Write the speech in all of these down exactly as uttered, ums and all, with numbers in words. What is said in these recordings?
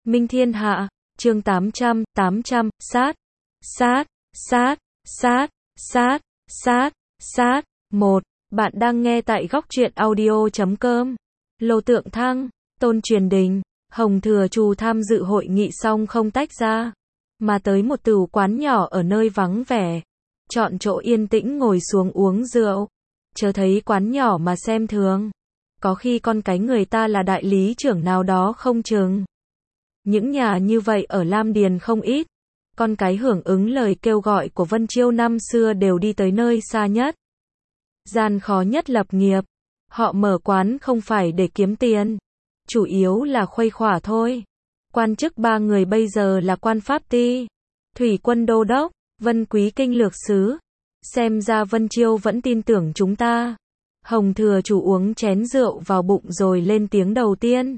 Minh Thiên Hạ, chương tám trăm, tám trăm, sát, sát, sát, sát, sát, sát, sát, một. Bạn đang nghe tại góc truyện audio chấm com. Lô Tượng Thăng, Tôn Truyền Đình, Hồng Thừa Trù tham dự hội nghị xong không tách ra, mà tới một tửu quán nhỏ ở nơi vắng vẻ. Chọn chỗ yên tĩnh ngồi xuống uống rượu. Chớ thấy quán nhỏ mà xem thường. Có khi con cái người ta là đại lý trưởng nào đó không chừng. Những nhà như vậy ở Lam Điền không ít. Con cái hưởng ứng lời kêu gọi của Vân Chiêu năm xưa đều đi tới nơi xa nhất, gian khó nhất lập nghiệp. Họ mở quán không phải để kiếm tiền, chủ yếu là khuây khỏa thôi. Quan chức ba người bây giờ là quan pháp ty, thủy quân đô đốc, Vân Quý kinh lược sứ. Xem ra Vân Chiêu vẫn tin tưởng chúng ta. Hồng Thừa Chủ uống chén rượu vào bụng rồi lên tiếng đầu tiên.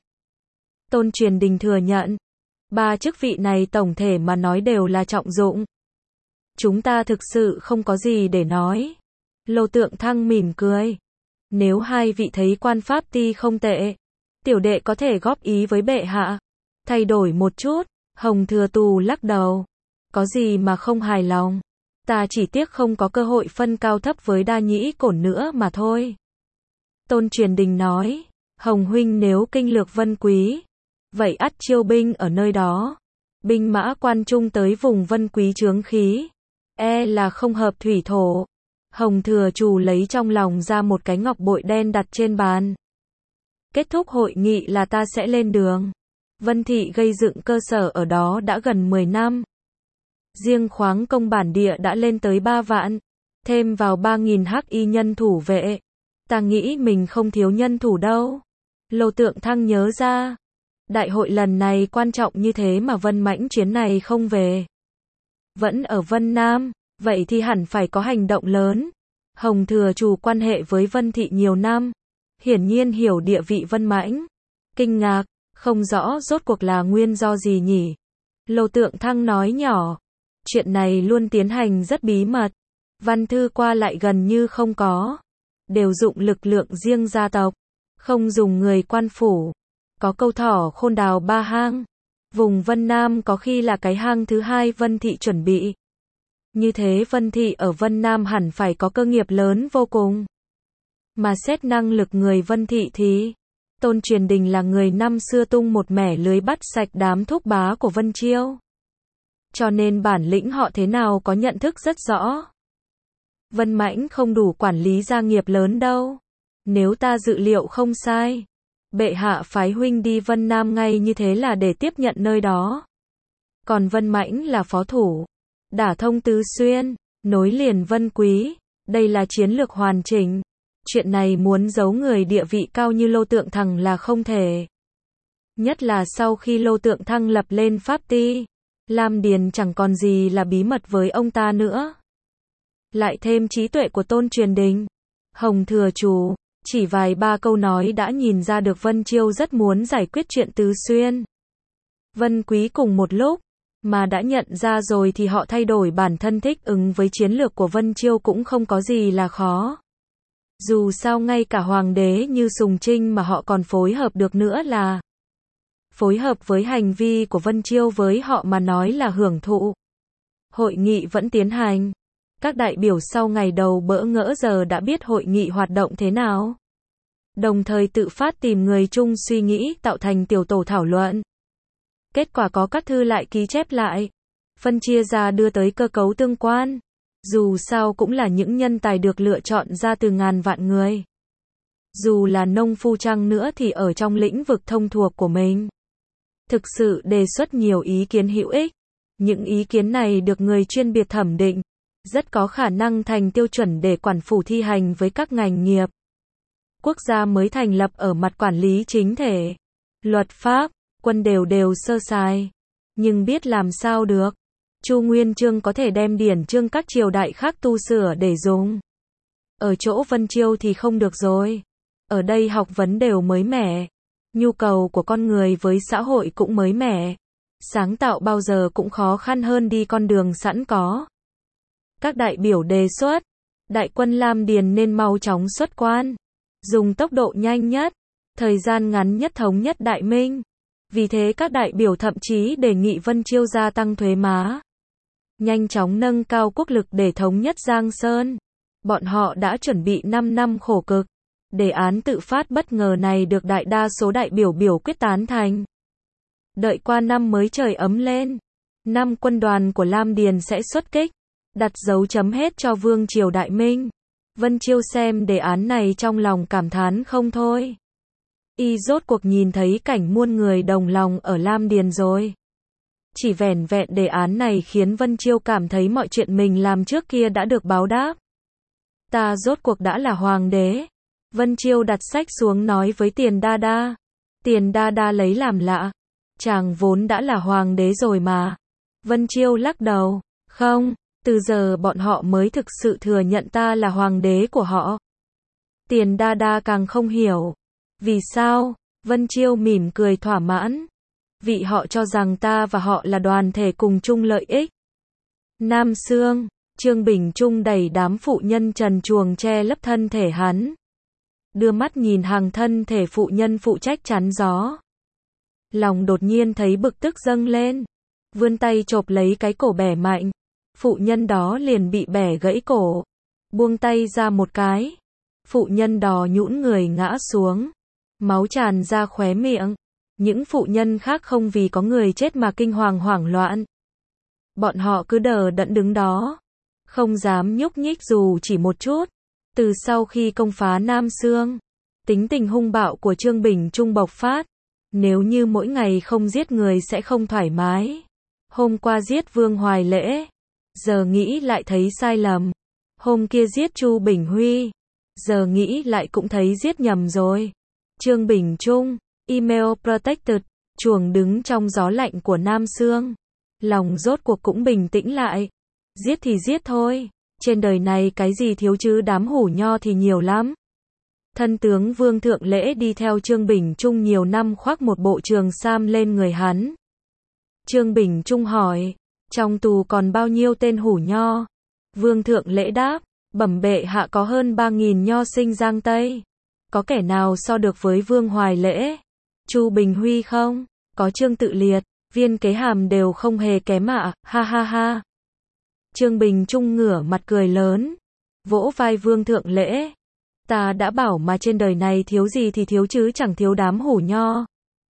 Tôn Truyền Đình thừa nhận, ba chức vị này tổng thể mà nói đều là trọng dụng. Chúng ta thực sự không có gì để nói. Lô Tượng Thăng mỉm cười. Nếu hai vị thấy quan pháp ty không tệ, tiểu đệ có thể góp ý với bệ hạ, thay đổi một chút. Hồng Thừa Tù lắc đầu. Có gì mà không hài lòng. Ta chỉ tiếc không có cơ hội phân cao thấp với Đa Nhĩ Cổn nữa mà thôi. Tôn Truyền Đình nói, Hồng huynh nếu kinh lược Vân Quý, vậy ắt chiêu binh ở nơi đó. Binh mã quan trung tới vùng Vân Quý chướng khí, e là không hợp thủy thổ. Hồng Thừa Trù lấy trong lòng ra một cái ngọc bội đen đặt trên bàn. Kết thúc hội nghị là ta sẽ lên đường. Vân Thị gây dựng cơ sở ở đó đã gần mười năm. Riêng khoáng công bản địa đã lên tới ba vạn, thêm vào ba nghìn hắc y nhân thủ vệ. Ta nghĩ mình không thiếu nhân thủ đâu. Lô Tượng Thăng nhớ ra, đại hội lần này quan trọng như thế mà Vân Mãnh chuyến này không về, vẫn ở Vân Nam, vậy thì hẳn phải có hành động lớn. Hồng Thừa Trù quan hệ với Vân Thị nhiều năm, hiển nhiên hiểu địa vị Vân Mãnh. Kinh ngạc, không rõ rốt cuộc là nguyên do gì nhỉ? Lô Tượng Thăng nói nhỏ, chuyện này luôn tiến hành rất bí mật, văn thư qua lại gần như không có, đều dụng lực lượng riêng gia tộc, không dùng người quan phủ. Có câu thỏ khôn đào ba hang, vùng Vân Nam có khi là cái hang thứ hai Vân Thị chuẩn bị. Như thế Vân Thị ở Vân Nam hẳn phải có cơ nghiệp lớn vô cùng. Mà xét năng lực người Vân Thị thì, Tôn Truyền Đình là người năm xưa tung một mẻ lưới bắt sạch đám thúc bá của Vân Chiêu. Cho nên bản lĩnh họ thế nào có nhận thức rất rõ. Vân Mãnh không đủ quản lý gia nghiệp lớn đâu. Nếu ta dự liệu không sai, bệ hạ phái huynh đi Vân Nam ngay như thế là để tiếp nhận nơi đó. Còn Vân Mãnh là phó thủ, đả thông tứ xuyên, nối liền Vân Quý. Đây là chiến lược hoàn chỉnh. Chuyện này muốn giấu người địa vị cao như Lô Tượng Thăng là không thể. Nhất là sau khi Lô Tượng Thăng lập lên pháp ty, Lam Điền chẳng còn gì là bí mật với ông ta nữa. Lại thêm trí tuệ của Tôn Truyền Đình, Hồng Thừa Trù, chỉ vài ba câu nói đã nhìn ra được Vân Chiêu rất muốn giải quyết chuyện Tứ Xuyên, Vân Quý cùng một lúc, mà đã nhận ra rồi thì họ thay đổi bản thân thích ứng với chiến lược của Vân Chiêu cũng không có gì là khó. Dù sao ngay cả hoàng đế như Sùng Trinh mà họ còn phối hợp được nữa là phối hợp với hành vi của Vân Chiêu với họ mà nói là hưởng thụ. Hội nghị vẫn tiến hành. Các đại biểu sau ngày đầu bỡ ngỡ giờ đã biết hội nghị hoạt động thế nào. Đồng thời tự phát tìm người chung suy nghĩ tạo thành tiểu tổ thảo luận. Kết quả có các thư lại ký chép lại. Phân chia ra đưa tới cơ cấu tương quan. Dù sao cũng là những nhân tài được lựa chọn ra từ ngàn vạn người. Dù là nông phu chăng nữa thì ở trong lĩnh vực thông thuộc của mình. Thực sự đề xuất nhiều ý kiến hữu ích. Những ý kiến này được người chuyên biệt thẩm định, rất có khả năng thành tiêu chuẩn để quản phủ thi hành với các ngành nghiệp. Quốc gia mới thành lập ở mặt quản lý chính thể, luật pháp, quân đều đều sơ sài. Nhưng biết làm sao được. Chu Nguyên Chương có thể đem điển chương các triều đại khác tu sửa để dùng. Ở chỗ Vân Chiêu thì không được rồi. Ở đây học vấn đều mới mẻ. Nhu cầu của con người với xã hội cũng mới mẻ. Sáng tạo bao giờ cũng khó khăn hơn đi con đường sẵn có. Các đại biểu đề xuất, đại quân Lam Điền nên mau chóng xuất quan, dùng tốc độ nhanh nhất, thời gian ngắn nhất thống nhất Đại Minh. Vì thế các đại biểu thậm chí đề nghị Vân Chiêu gia tăng thuế má, nhanh chóng nâng cao quốc lực để thống nhất Giang Sơn. Bọn họ đã chuẩn bị năm năm khổ cực. Đề án tự phát bất ngờ này được đại đa số đại biểu biểu quyết tán thành. Đợi qua năm mới trời ấm lên, năm quân đoàn của Lam Điền sẽ xuất kích, đặt dấu chấm hết cho Vương triều Đại Minh. Vân Chiêu xem đề án này trong lòng cảm thán không thôi. Y rốt cuộc nhìn thấy cảnh muôn người đồng lòng ở Lam Điền rồi. Chỉ vẻn vẹn đề án này khiến Vân Chiêu cảm thấy mọi chuyện mình làm trước kia đã được báo đáp. Ta rốt cuộc đã là hoàng đế. Vân Chiêu đặt sách xuống nói với Tiền Đa Đa. Tiền Đa Đa lấy làm lạ. Chàng vốn đã là hoàng đế rồi mà. Vân Chiêu lắc đầu. Không, từ giờ bọn họ mới thực sự thừa nhận ta là hoàng đế của họ. Tiền Đa Đa càng không hiểu. Vì sao? Vân Chiêu mỉm cười thỏa mãn. Vì họ cho rằng ta và họ là đoàn thể cùng chung lợi ích. Nam Sương, Trương Bình Trung đẩy đám phụ nhân trần truồng che lấp thân thể hắn. Đưa mắt nhìn hàng thân thể phụ nhân phụ trách chắn gió. Lòng đột nhiên thấy bực tức dâng lên. Vươn tay chộp lấy cái cổ bẻ mạnh. Phụ nhân đó liền bị bẻ gãy cổ. Buông tay ra một cái. Phụ nhân đó nhũn người ngã xuống. Máu tràn ra khóe miệng. Những phụ nhân khác không vì có người chết mà kinh hoàng hoảng loạn. Bọn họ cứ đờ đẫn đứng đó. Không dám nhúc nhích dù chỉ một chút. Từ sau khi công phá Nam Sương, tính tình hung bạo của Trương Bình Trung bộc phát. Nếu như mỗi ngày không giết người sẽ không thoải mái. Hôm qua giết Vương Hoài Lễ, giờ nghĩ lại thấy sai lầm. Hôm kia giết Chu Bình Huy, giờ nghĩ lại cũng thấy giết nhầm rồi. Trương Bình Trung, email protected, chuồng đứng trong gió lạnh của Nam Sương. Lòng rốt cuộc cũng bình tĩnh lại. Giết thì giết thôi. Trên đời này cái gì thiếu chứ, đám hủ nho thì nhiều lắm. Thân tướng Vương Thượng Lễ đi theo Trương Bình Trung nhiều năm khoác một bộ trường sam lên người hắn. Trương Bình Trung hỏi, trong tù còn bao nhiêu tên hủ nho? Vương Thượng Lễ đáp, bẩm bệ hạ có hơn ba nghìn nho sinh Giang Tây. Có kẻ nào so được với Vương Hoài Lễ? Chu Bình Huy không? Có Trương Tự Liệt, Viên Kế Hàm đều không hề kém ạ, ha ha ha. Trương Bình Trung ngửa mặt cười lớn, vỗ vai Vương Thượng Lễ. Ta đã bảo mà trên đời này thiếu gì thì thiếu chứ chẳng thiếu đám hủ nho.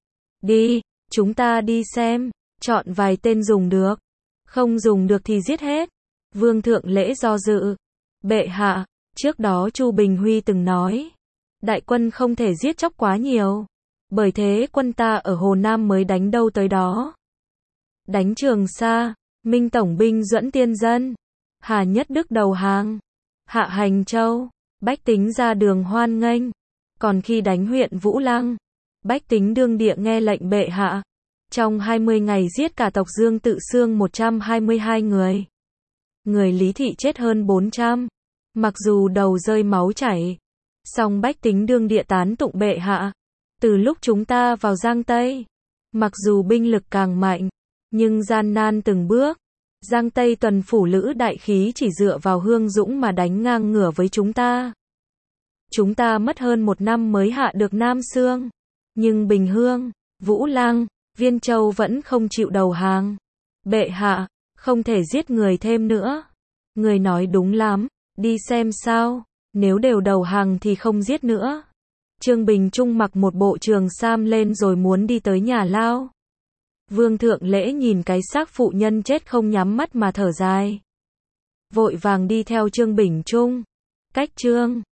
Đi, chúng ta đi xem, chọn vài tên dùng được. Không dùng được thì giết hết. Vương Thượng Lễ do dự. Bệ hạ, trước đó Chu Bình Huy từng nói, đại quân không thể giết chóc quá nhiều. Bởi thế quân ta ở Hồ Nam mới đánh đâu tới đó. Đánh Trường Sa, Minh Tổng binh dẫn tiên dân. Hà Nhất Đức đầu hàng. Hạ Hành Châu, bách tính ra đường hoan nghênh. Còn khi đánh huyện Vũ Lăng, bách tính đương địa nghe lệnh bệ hạ. Trong hai mươi ngày giết cả tộc Dương Tự Xương một trăm hai mươi hai người. Người Lý Thị chết hơn bốn trăm. Mặc dù đầu rơi máu chảy, song bách tính đương địa tán tụng bệ hạ. Từ lúc chúng ta vào Giang Tây, mặc dù binh lực càng mạnh, nhưng gian nan từng bước. Giang Tây tuần phủ lữ đại khí chỉ dựa vào Hương Dũng mà đánh ngang ngửa với chúng ta. Chúng ta mất hơn một năm mới hạ được Nam Sương. Nhưng Bình Hương, Vũ Lăng, Viên Châu vẫn không chịu đầu hàng. Bệ hạ, không thể giết người thêm nữa. Người nói đúng lắm, đi xem sao. Nếu đều đầu hàng thì không giết nữa. Trương Bình Trung mặc một bộ trường sam lên rồi muốn đi tới nhà lao. Vương Thượng Lễ nhìn cái xác phụ nhân chết không nhắm mắt mà thở dài. Vội vàng đi theo Trương Bình Trung. Cách Trương